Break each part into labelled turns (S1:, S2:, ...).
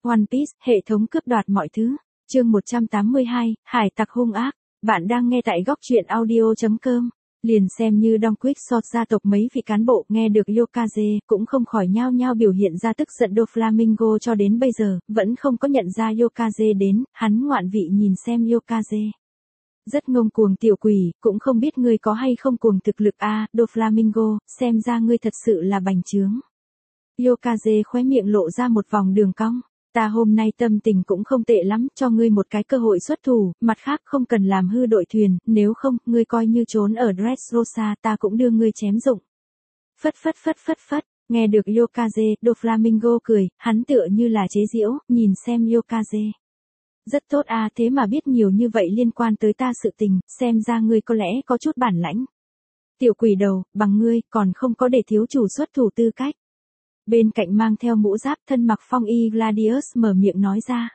S1: One Piece, hệ thống cướp đoạt mọi thứ. Chương 182, hải tặc hung ác. Bạn đang nghe tại góc truyện audio.com. Liền xem như Don Quixote gia tộc mấy vị cán bộ nghe được Yokaze cũng không khỏi nhao nhao biểu hiện ra tức giận. Doflamingo cho đến bây giờ vẫn không có nhận ra Yokaze đến, hắn ngoạn vị nhìn xem Yokaze. Rất ngông cuồng tiểu quỷ, cũng không biết ngươi có hay không cuồng thực lực a, Doflamingo, xem ra ngươi thật sự là bành trướng. Yokaze khóe miệng lộ ra một vòng đường cong. Ta hôm nay tâm tình cũng không tệ lắm, cho ngươi một cái cơ hội xuất thủ, mặt khác không cần làm hư đội thuyền, nếu không, ngươi coi như trốn ở Dressrosa ta cũng đưa ngươi chém dụng. Phất, nghe được Yokaze, Doflamingo cười, hắn tựa như là chế giễu, nhìn xem Yokaze. Rất tốt a, thế mà biết nhiều như vậy liên quan tới ta sự tình, xem ra ngươi có lẽ có chút bản lãnh. Tiểu quỷ đầu, bằng ngươi, còn không có để thiếu chủ xuất thủ tư cách. Bên cạnh mang theo mũ giáp thân mặc phong y Gladius mở miệng nói ra.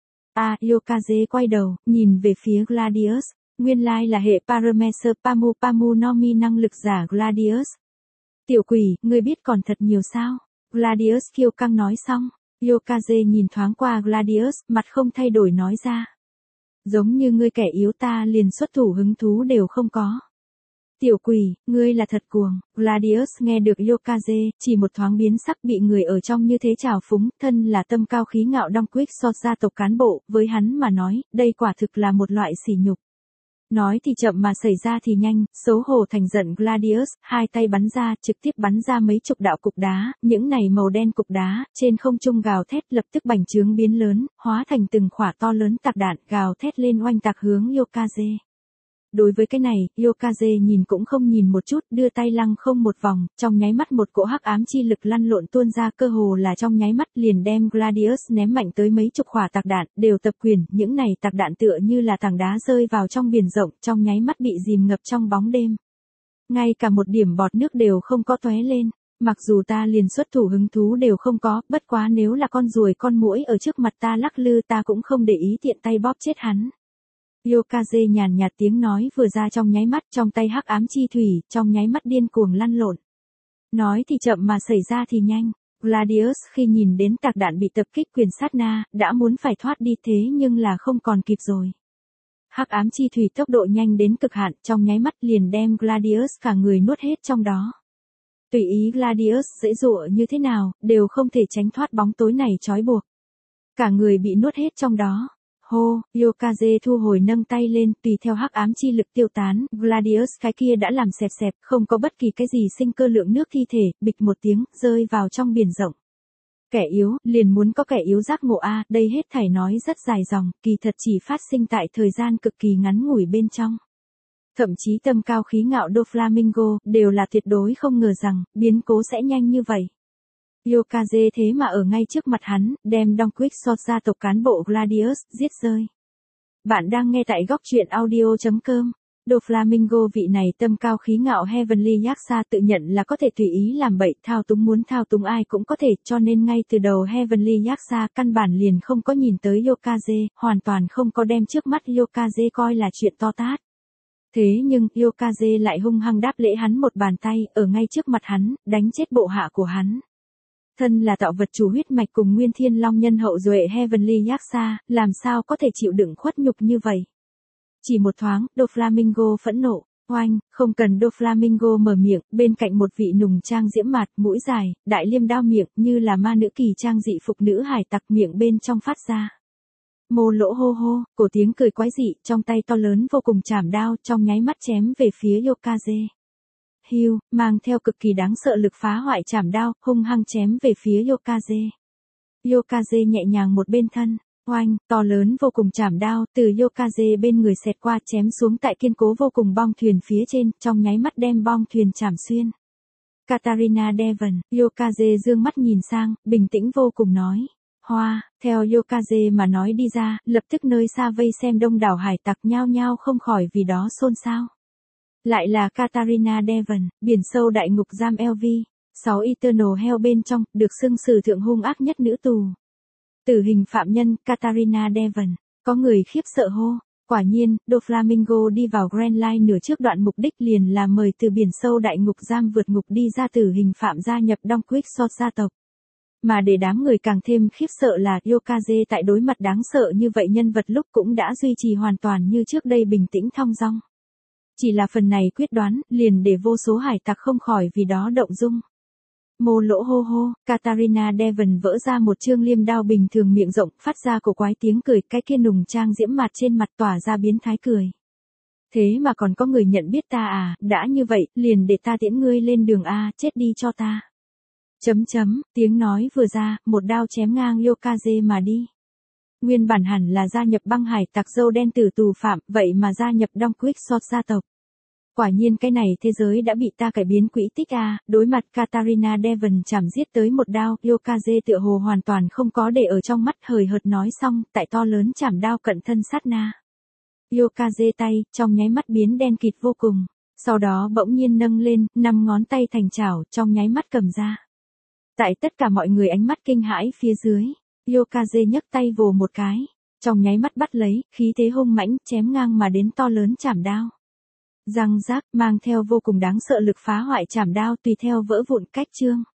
S1: Yokaze quay đầu, nhìn về phía Gladius, nguyên lai là hệ Paramecer Pamu no Mi năng lực giả Gladius. Tiểu quỷ, ngươi biết còn thật nhiều sao? Gladius kiêu căng nói xong, Yokaze nhìn thoáng qua Gladius, mặt không thay đổi nói ra. Giống như ngươi kẻ yếu ta liền xuất thủ hứng thú đều không có. Tiểu quỷ, ngươi là thật cuồng. Gladius nghe được Yokaze, chỉ một thoáng biến sắc, bị người ở trong như thế trào phúng, thân là tâm cao khí ngạo Don Quixote gia tộc cán bộ, với hắn mà nói, đây quả thực là một loại sỉ nhục. Nói thì chậm mà xảy ra thì nhanh, xấu hổ thành giận Gladius, hai tay bắn ra, trực tiếp bắn ra mấy chục đạo cục đá, những này màu đen cục đá, trên không trung gào thét lập tức bành trướng biến lớn, hóa thành từng khỏa to lớn tạc đạn, gào thét lên oanh tạc hướng Yokaze. Đối với cái này, Yokaze nhìn cũng không nhìn một chút, đưa tay lăng không một vòng, trong nháy mắt một cỗ hắc ám chi lực lăn lộn tuôn ra, cơ hồ là trong nháy mắt liền đem Gladius ném mạnh tới mấy chục quả tạc đạn, đều tập quyền, những này tạc đạn tựa như là tảng đá rơi vào trong biển rộng, trong nháy mắt bị dìm ngập trong bóng đêm. Ngay cả một điểm bọt nước đều không có tóe lên, mặc dù ta liền xuất thủ hứng thú đều không có, bất quá nếu là con ruồi con muỗi ở trước mặt ta lắc lư ta cũng không để ý tiện tay bóp chết hắn. Yokaze nhàn nhạt tiếng nói vừa ra trong nháy mắt, trong tay hắc ám chi thủy, trong nháy mắt điên cuồng lăn lộn. Nói thì chậm mà xảy ra thì nhanh. Gladius khi nhìn đến tạc đạn bị tập kích quyền sát na, đã muốn phải thoát đi thế nhưng là không còn kịp rồi. Hắc ám chi thủy tốc độ nhanh đến cực hạn, trong nháy mắt liền đem Gladius cả người nuốt hết trong đó. Tùy ý Gladius dễ dụa như thế nào, đều không thể tránh thoát bóng tối này trói buộc. Cả người bị nuốt hết trong đó. Hô, Yokaze thu hồi nâng tay lên, tùy theo hắc ám chi lực tiêu tán, Gladius cái kia đã làm xẹp xẹp, không có bất kỳ cái gì sinh cơ lượng nước thi thể, bịch một tiếng, rơi vào trong biển rộng. Kẻ yếu, liền muốn có kẻ yếu giác ngộ a, đây hết thảy nói rất dài dòng, kỳ thật chỉ phát sinh tại thời gian cực kỳ ngắn ngủi bên trong. Thậm chí tâm cao khí ngạo Doflamingo, đều là tuyệt đối không ngờ rằng, biến cố sẽ nhanh như vậy. Yokaze thế mà ở ngay trước mặt hắn, đem Don Quixote gia tộc cán bộ Gladius giết rơi. Bạn đang nghe tại góc truyện audio.com. Doflamingo vị này tâm cao khí ngạo Heavenly Yaksa tự nhận là có thể tùy ý làm bậy, thao túng muốn thao túng ai cũng có thể, cho nên ngay từ đầu Heavenly Yaksa căn bản liền không có nhìn tới Yokaze, hoàn toàn không có đem trước mắt Yokaze coi là chuyện to tát. Thế nhưng, Yokaze lại hung hăng đáp lễ hắn một bàn tay, ở ngay trước mặt hắn, đánh chết bộ hạ của hắn. Thân là tạo vật chủ huyết mạch cùng Nguyên Thiên Long nhân hậu duệ Heavenly Yaksa, làm sao có thể chịu đựng khuất nhục như vậy? Chỉ một thoáng, Doflamingo phẫn nộ, oanh, không cần Doflamingo mở miệng, bên cạnh một vị nùng trang diễm mạt, mũi dài, đại liêm đao miệng, như là ma nữ kỳ trang dị phục nữ hải tặc miệng bên trong phát ra. Mô lỗ hô hô, cổ tiếng cười quái dị, trong tay to lớn vô cùng chảm đao, trong nháy mắt chém về phía Yokaze. Hưu, mang theo cực kỳ đáng sợ lực phá hoại chảm đao, hung hăng chém về phía Yokaze. Yokaze nhẹ nhàng một bên thân, oanh, to lớn vô cùng chảm đao, từ Yokaze bên người xẹt qua chém xuống tại kiên cố vô cùng bong thuyền phía trên, trong nháy mắt đem bong thuyền chảm xuyên. Katarina Devon, Yokaze dương mắt nhìn sang, bình tĩnh vô cùng nói. Hoa, theo Yokaze mà nói đi ra, lập tức nơi xa vây xem đông đảo hải tặc nhao nhao không khỏi vì đó xôn xao. Lại là Katarina Devon, biển sâu đại ngục giam LV, 6 Eternal Hell bên trong, được xưng sử thượng hung ác nhất nữ tù. Tử hình phạm nhân, Katarina Devon, có người khiếp sợ hô. Quả nhiên, Doflamingo đi vào Grand Line nửa trước đoạn mục đích liền là mời từ biển sâu đại ngục giam vượt ngục đi ra tử hình phạm gia nhập Don Quixote gia tộc. Mà để đám người càng thêm khiếp sợ là Yokaze tại đối mặt đáng sợ như vậy nhân vật lúc cũng đã duy trì hoàn toàn như trước đây bình tĩnh thong dong. Chỉ là phần này quyết đoán, liền để vô số hải tặc không khỏi vì đó động dung. Mô lỗ hô hô, Katarina Devon vỡ ra một chương liêm đao bình thường miệng rộng, phát ra cổ quái tiếng cười, cái kia nùng trang diễm mặt trên mặt tỏa ra biến thái cười. Thế mà còn có người nhận biết ta à, đã như vậy, liền để ta tiễn ngươi lên đường a, chết đi cho ta. Tiếng nói vừa ra, một đao chém ngang Yokaze mà đi. Nguyên bản hẳn là gia nhập băng hải tặc dâu đen tử tù phạm, vậy mà gia nhập Đông Quick Sword gia tộc. Quả nhiên cái này thế giới đã bị ta cải biến quỹ tích a. Đối mặt Katarina Devon chảm giết tới một đao, Yokaze tựa hồ hoàn toàn không có để ở trong mắt, hời hợt nói xong, tại to lớn chảm đao cận thân sát na. Yokaze tay, trong nháy mắt biến đen kịt vô cùng. Sau đó bỗng nhiên nâng lên, 5 ngón tay thành chảo, trong nháy mắt cầm ra. Tại tất cả mọi người ánh mắt kinh hãi phía dưới, Yokaze nhấc tay vồ một cái, trong nháy mắt bắt lấy, khí thế hung mãnh, chém ngang mà đến to lớn chảm đao. Răng rác, mang theo vô cùng đáng sợ lực phá hoại chảm đao tùy theo vỡ vụn cách chương.